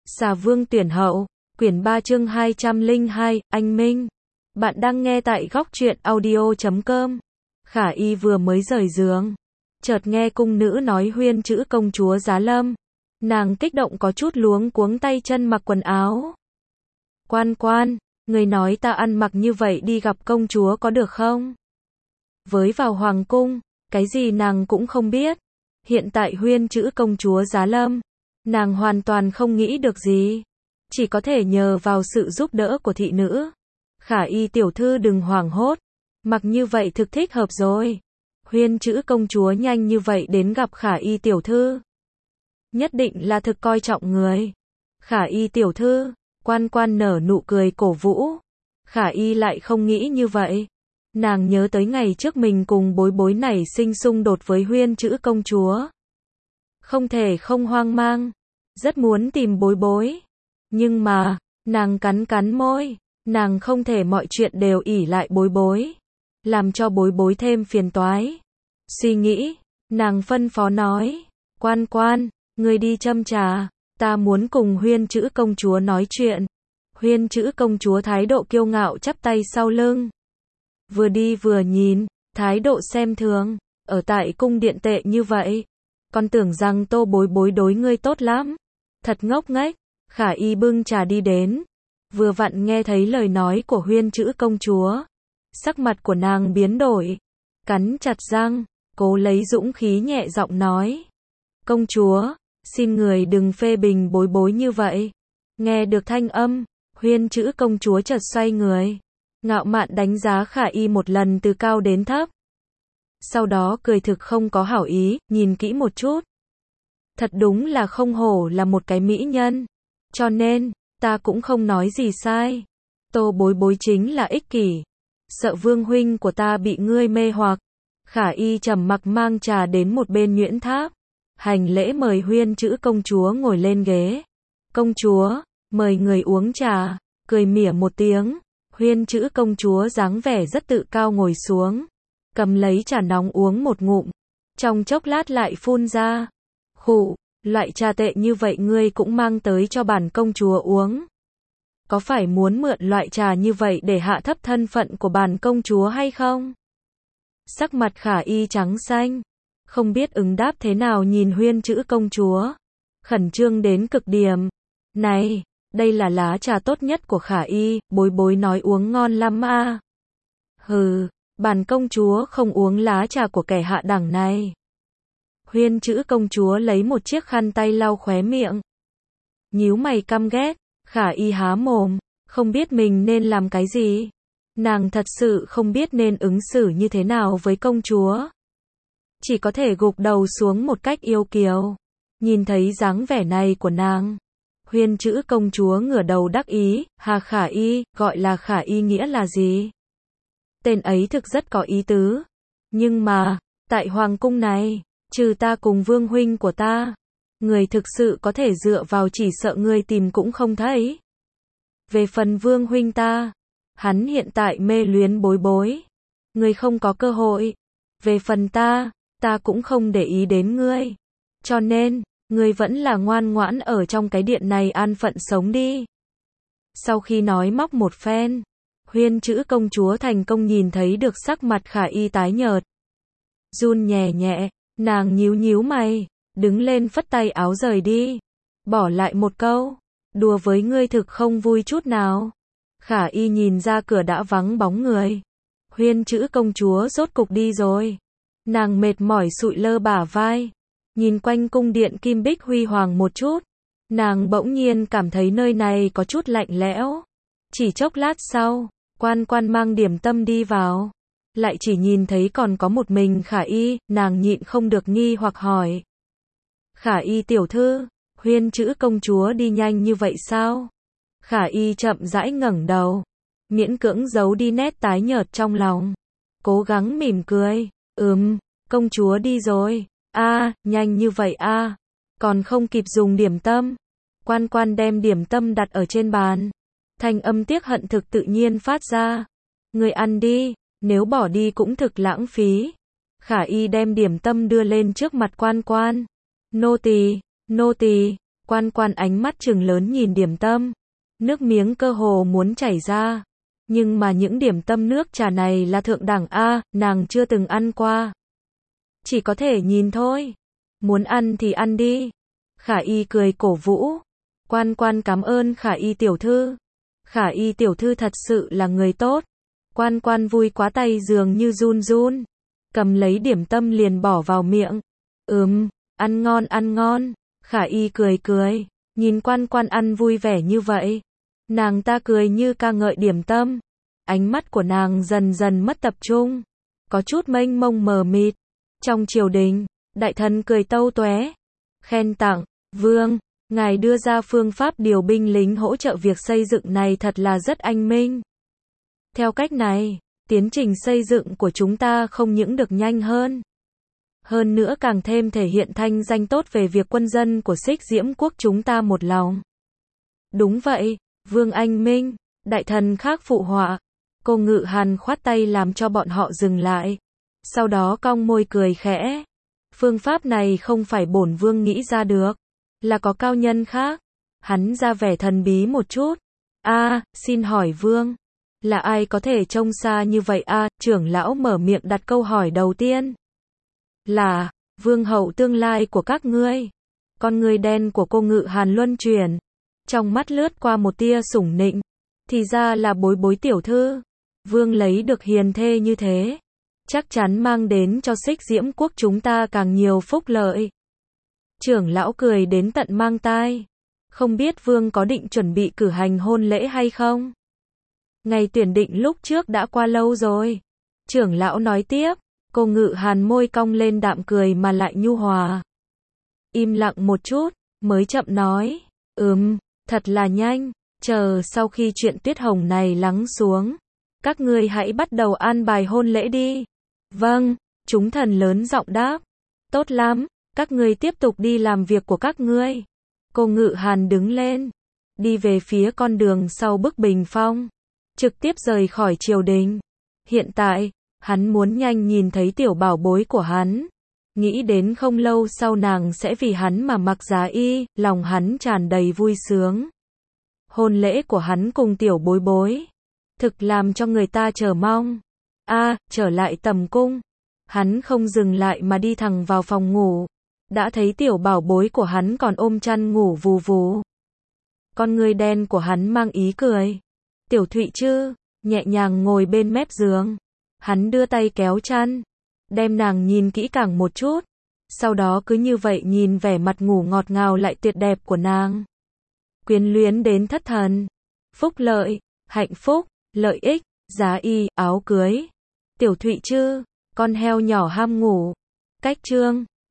Xà Vương tuyển hậu, quyển 3 chương 202, anh Minh. Bạn đang nghe tại góc truyện audio.com. Khả Y vừa mới rời giường, chợt nghe cung nữ nói huyên chữ công chúa Giá Lâm. Nàng kích động có chút luống cuống tay chân mặc quần áo. Quan, người nói ta ăn mặc như vậy đi gặp công chúa có được không? Với vào hoàng cung, cái gì nàng cũng không biết. Hiện tại huyên chữ công chúa Giá Lâm, nàng hoàn toàn không nghĩ được gì. Chỉ có thể nhờ vào sự giúp đỡ của thị nữ. Khả Y tiểu thư đừng hoảng hốt. Mặc như vậy thực thích hợp rồi. Huyên chữ công chúa nhanh như vậy đến gặp Khả Y tiểu thư. Nhất định là thực coi trọng người. Khả Y tiểu thư, quan nở nụ cười cổ vũ. Khả Y lại không nghĩ như vậy. Nàng nhớ tới ngày trước mình cùng bối bối nảy sinh xung đột với huyên chữ công chúa. Không thể không hoang mang. Rất muốn tìm bối bối. Nhưng mà, nàng cắn môi. Nàng không thể mọi chuyện đều ỷ lại bối bối. Làm cho bối bối thêm phiền toái. Suy nghĩ, nàng phân phó nói. Quan, ngươi đi châm trà. Ta muốn cùng huyên chữ công chúa nói chuyện. Huyên chữ công chúa thái độ kiêu ngạo chắp tay sau lưng. Vừa đi vừa nhìn, thái độ xem thường. Ở tại cung điện tệ như vậy. Con tưởng rằng Tô bối bối đối ngươi tốt lắm. Thật ngốc nghếch. Khả Y bưng trà đi đến. Vừa vặn nghe thấy lời nói của huyên chữ công chúa. Sắc mặt của nàng biến đổi. Cắn chặt răng, cố lấy dũng khí nhẹ giọng nói. Công chúa, xin người đừng phê bình bối bối như vậy. Nghe được thanh âm, huyên chữ công chúa chợt xoay người. Ngạo mạn đánh giá Khả Y một lần từ cao đến thấp. Sau đó cười thực không có hảo ý, nhìn kỹ một chút. Thật đúng là không hổ là một cái mỹ nhân. Cho nên, ta cũng không nói gì sai. Tô bối bối chính là ích kỷ. Sợ vương huynh của ta bị ngươi mê hoặc. Khả Y trầm mặc mang trà đến một bên nhuyễn tháp. Hành lễ mời huyên chữ công chúa ngồi lên ghế. Công chúa, mời người uống trà. Cười mỉa một tiếng. Huyên chữ công chúa dáng vẻ rất tự cao ngồi xuống. Cầm lấy trà nóng uống một ngụm. Trong chốc lát lại phun ra. Khụ, loại trà tệ như vậy ngươi cũng mang tới cho bản công chúa uống. Có phải muốn mượn loại trà như vậy để hạ thấp thân phận của bản công chúa hay không? Sắc mặt Khả Y trắng xanh. Không biết ứng đáp thế nào nhìn huyên chữ công chúa. Khẩn trương đến cực điểm. Này, đây là lá trà tốt nhất của Khả Y, bối bối nói uống ngon lắm à. Hừ, bản công chúa không uống lá trà của kẻ hạ đẳng này. Huyên chữ công chúa lấy một chiếc khăn tay lau khóe miệng. Nhíu mày căm ghét. Khả Y há mồm, không biết mình nên làm cái gì. Nàng thật sự không biết nên ứng xử như thế nào với công chúa. Chỉ có thể gục đầu xuống một cách yêu kiều. Nhìn thấy dáng vẻ này của nàng. Huyên chữ công chúa ngửa đầu đắc ý, hà Khả Y, gọi là Khả Y nghĩa là gì? Tên ấy thực rất có ý tứ. Nhưng mà, tại hoàng cung này, trừ ta cùng vương huynh của ta, người thực sự có thể dựa vào chỉ sợ ngươi tìm cũng không thấy. Về phần vương huynh ta, hắn hiện tại mê luyến bối bối. Ngươi không có cơ hội. Về phần ta cũng không để ý đến ngươi. Cho nên, ngươi vẫn là ngoan ngoãn ở trong cái điện này an phận sống đi. Sau khi nói móc một phen, huyên chữ công chúa thành công nhìn thấy được sắc mặt Khả Y tái nhợt. Run nhẹ, nàng nhíu mày, đứng lên phất tay áo rời đi. Bỏ lại một câu, đùa với ngươi thực không vui chút nào. Khả Y nhìn ra cửa đã vắng bóng người. Huyên chữ công chúa rốt cục đi rồi. Nàng mệt mỏi sụi lơ bả vai. Nhìn quanh cung điện kim bích huy hoàng một chút. Nàng bỗng nhiên cảm thấy nơi này có chút lạnh lẽo. Chỉ chốc lát sau, quan mang điểm tâm đi vào. Lại chỉ nhìn thấy còn có một mình Khả Y, nàng nhịn không được nghi hoặc hỏi. Khả Y tiểu thư, huyên chữ công chúa đi nhanh như vậy sao? Khả Y chậm rãi ngẩng đầu, miễn cưỡng giấu đi nét tái nhợt trong lòng. Cố gắng mỉm cười, công chúa đi rồi. Nhanh như vậy còn không kịp dùng điểm tâm. Quan đem điểm tâm đặt ở trên bàn. Thanh âm tiếc hận thực tự nhiên phát ra. Người ăn đi, nếu bỏ đi cũng thực lãng phí. Khả Y đem điểm tâm đưa lên trước mặt quan. Nô tỳ, Quan Quan ánh mắt trừng lớn nhìn điểm tâm, nước miếng cơ hồ muốn chảy ra. Nhưng mà những điểm tâm nước trà này là thượng đẳng a, nàng chưa từng ăn qua. Chỉ có thể nhìn thôi. Muốn ăn thì ăn đi. Khả Y cười cổ vũ. Quan Quan cảm ơn Khả Y tiểu thư. Khả Y tiểu thư thật sự là người tốt. Quan Quan vui quá tay dường như run run. Cầm lấy điểm tâm liền bỏ vào miệng. Ăn ngon ăn ngon. Khả Y cười cười. Nhìn Quan Quan ăn vui vẻ như vậy. Nàng ta cười như ca ngợi điểm tâm. Ánh mắt của nàng dần dần mất tập trung. Có chút mênh mông mờ mịt. Trong triều đình, đại thần cười tâu tóe. Khen tặng, vương, ngài đưa ra phương pháp điều binh lính hỗ trợ việc xây dựng này thật là rất anh minh. Theo cách này, tiến trình xây dựng của chúng ta không những được nhanh hơn nữa càng thêm thể hiện thanh danh tốt về việc quân dân của Xích Diễm quốc chúng ta một lòng. Đúng vậy, vương anh minh, đại thần khác phụ họa. Cô Ngự Hàn khoát tay làm cho bọn họ dừng lại. Sau đó cong môi cười khẽ. Phương pháp này không phải bổn vương nghĩ ra được, là có cao nhân khác. Hắn ra vẻ thần bí một chút. Xin hỏi vương, là ai có thể trông xa như vậy trưởng lão mở miệng đặt câu hỏi đầu tiên. Là, vương hậu tương lai của các ngươi. Con người đen của cô Ngự Hàn luân chuyển. Trong mắt lướt qua một tia sủng nịnh. Thì ra là Bối Bối tiểu thư. Vương lấy được hiền thê như thế, chắc chắn mang đến cho Xích Diễm quốc chúng ta càng nhiều phúc lợi. Trưởng lão cười đến tận mang tai. Không biết vương có định chuẩn bị cử hành hôn lễ hay không? Ngày tuyển định lúc trước đã qua lâu rồi. Trưởng lão nói tiếp. Cô Ngự Hàn môi cong lên đạm cười mà lại nhu hòa. Im lặng một chút, mới chậm nói. Thật là nhanh. Chờ sau khi chuyện Tuyết Hồng này lắng xuống, các ngươi hãy bắt đầu an bài hôn lễ đi. Vâng, chúng thần lớn giọng đáp. Tốt lắm, các ngươi tiếp tục đi làm việc của các ngươi. Cô Ngự Hàn đứng lên, đi về phía con đường sau bức bình phong, trực tiếp rời khỏi triều đình. Hiện tại, hắn muốn nhanh nhìn thấy tiểu bảo bối của hắn. Nghĩ đến không lâu sau nàng sẽ vì hắn mà mặc giá y, lòng hắn tràn đầy vui sướng. Hôn lễ của hắn cùng tiểu bối bối, thực làm cho người ta chờ mong. Trở lại tầm cung, hắn không dừng lại mà đi thẳng vào phòng ngủ. Đã thấy tiểu bảo bối của hắn còn ôm chăn ngủ vù vù. Con người đen của hắn mang ý cười. Tiểu Thụy Trư, nhẹ nhàng ngồi bên mép giường. Hắn đưa tay kéo chăn, đem nàng nhìn kỹ càng một chút. Sau đó cứ như vậy nhìn vẻ mặt ngủ ngọt ngào lại tuyệt đẹp của nàng. Quyến luyến đến thất thần. Phúc lợi, hạnh phúc, lợi ích, giá y, áo cưới. Tiểu Thụy Trư, con heo nhỏ ham ngủ. Cách chương